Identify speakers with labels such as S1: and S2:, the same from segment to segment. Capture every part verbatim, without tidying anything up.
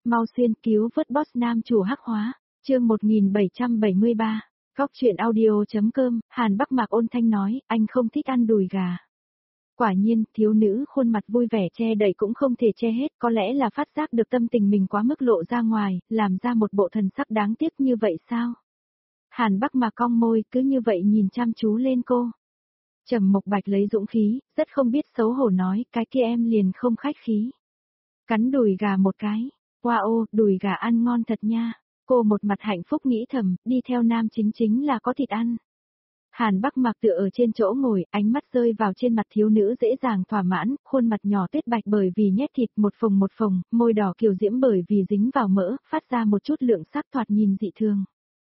S1: mau xuyên cứu vớt boss nam chủ hắc hóa, chương một nghìn bảy trăm bảy mươi ba, Góc truyện audio.com, Hàn Bắc Mạc ôn thanh nói, anh không thích ăn đùi gà. Quả nhiên, thiếu nữ khuôn mặt vui vẻ che đậy cũng không thể che hết, có lẽ là phát giác được tâm tình mình quá mức lộ ra ngoài, làm ra một bộ thần sắc đáng tiếc như vậy sao? Hàn Bắc Mạc cong môi, cứ như vậy nhìn chăm chú lên cô. Trầm Mộc Bạch lấy dũng khí, rất không biết xấu hổ nói, cái kia em liền không khách khí. Cắn đùi gà một cái, wow, đùi gà ăn ngon thật nha. Cô một mặt hạnh phúc nghĩ thầm, đi theo nam chính chính là có thịt ăn. Hàn Bắc Mạc tựa ở trên chỗ ngồi, ánh mắt rơi vào trên mặt thiếu nữ dễ dàng thỏa mãn, khuôn mặt nhỏ tuyết bạch bởi vì nhét thịt một phồng một phồng, môi đỏ kiều diễm bởi vì dính vào mỡ, phát ra một chút lượng sắc thoạt nhìn dị thường.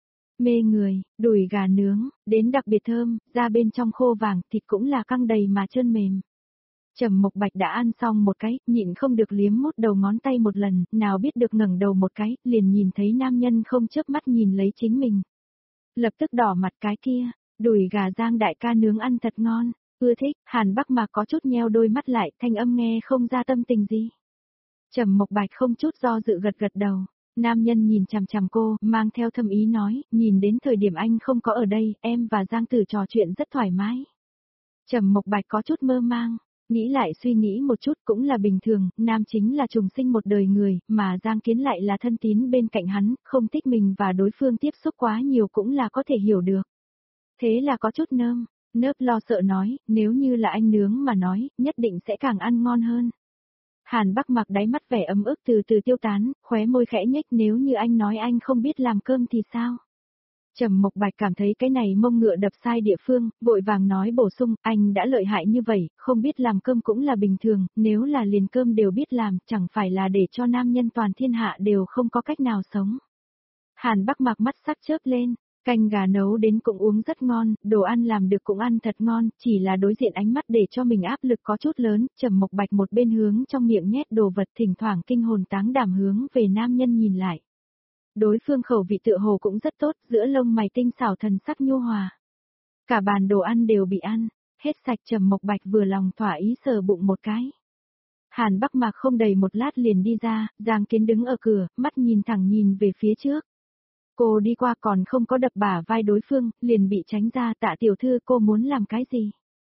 S1: Mê người, đùi gà nướng, đến đặc biệt thơm, da bên trong khô vàng, thịt cũng là căng đầy mà trơn mềm. Trầm Mộc Bạch đã ăn xong một cái, nhịn không được liếm mút đầu ngón tay một lần, nào biết được ngẩng đầu một cái, liền nhìn thấy nam nhân không chớp mắt nhìn lấy chính mình. Lập tức đỏ mặt cái kia, đùi gà Giang đại ca nướng ăn thật ngon, ưa thích. Hàn Bắc Mạc có chút nheo đôi mắt lại, thanh âm nghe không ra tâm tình gì. Trầm Mộc Bạch không chút do dự gật gật đầu. Nam nhân nhìn chằm chằm cô, mang theo thâm ý nói, nhìn đến thời điểm anh không có ở đây, em và Giang Tử trò chuyện rất thoải mái. Trầm Mộc Bạch có chút mơ mang, nghĩ lại suy nghĩ một chút cũng là bình thường, nam chính là trùng sinh một đời người, mà Giang Kiến lại là thân tín bên cạnh hắn, không thích mình và đối phương tiếp xúc quá nhiều cũng là có thể hiểu được. Thế là có chút nơm, nớp lo sợ nói, nếu như là anh nướng mà nói, nhất định sẽ càng ăn ngon hơn. Hàn Bắc Mạc đáy mắt vẻ ấm ức từ từ tiêu tán, khóe môi khẽ nhếch, nếu như anh nói anh không biết làm cơm thì sao? Trầm Mộc Bạch cảm thấy cái này mông ngựa đập sai địa phương, vội vàng nói bổ sung, anh đã lợi hại như vậy, không biết làm cơm cũng là bình thường, nếu là liền cơm đều biết làm, chẳng phải là để cho nam nhân toàn thiên hạ đều không có cách nào sống. Hàn Bắc Mạc mắt sắc chớp lên. Canh gà nấu đến cũng uống rất ngon, đồ ăn làm được cũng ăn thật ngon, chỉ là đối diện ánh mắt để cho mình áp lực có chút lớn. Trầm Mộc Bạch một bên hướng trong miệng nhét đồ vật, thỉnh thoảng kinh hồn táng đảm hướng về nam nhân nhìn lại. Đối phương khẩu vị tựa hồ cũng rất tốt, giữa lông mày tinh xảo thần sắc nhu hòa. Cả bàn đồ ăn đều bị ăn, hết sạch. Trầm Mộc Bạch vừa lòng thỏa ý sờ bụng một cái. Hàn Bắc Mạc không đầy một lát liền đi ra, Giang Kiến đứng ở cửa, mắt nhìn thẳng nhìn về phía trước. Cô đi qua còn không có đập bả vai đối phương, liền bị tránh ra. Tạ tiểu thư, cô muốn làm cái gì?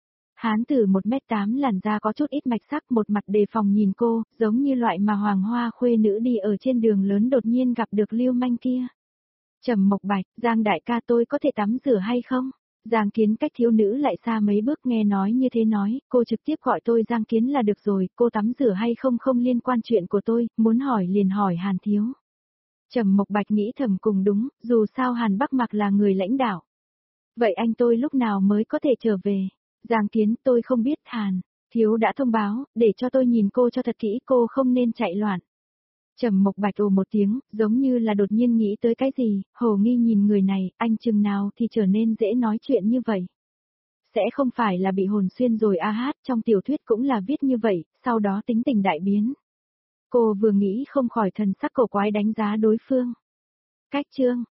S1: Hán tử một mét tám làn da có chút ít mạch sắc, một mặt đề phòng nhìn cô, giống như loại mà hoàng hoa khuê nữ đi ở trên đường lớn đột nhiên gặp được lưu manh kia. Trầm Mộc Bạch, Giang đại ca, tôi có thể tắm rửa hay không? Giang Kiến cách thiếu nữ lại xa mấy bước, nghe nói như thế nói, cô trực tiếp gọi tôi Giang Kiến là được rồi, cô tắm rửa hay không không liên quan chuyện của tôi, muốn hỏi liền hỏi Hàn thiếu. Trầm Mộc Bạch nghĩ thầm cùng đúng, dù sao Hàn Bắc Mạc là người lãnh đạo. Vậy anh tôi lúc nào mới có thể trở về? Giang Kiến, tôi không biết. Hàn thiếu đã thông báo, để cho tôi nhìn cô cho thật kỹ, cô không nên chạy loạn. Trầm Mộc Bạch ồ một tiếng, giống như là đột nhiên nghĩ tới cái gì, hồ nghi nhìn người này, anh chừng nào thì trở nên dễ nói chuyện như vậy. Sẽ không phải là bị hồn xuyên rồi a hát, trong tiểu thuyết cũng là viết như vậy, sau đó tính tình đại biến. Cô vừa nghĩ không khỏi thần sắc cổ quái đánh giá đối phương. Cách chương,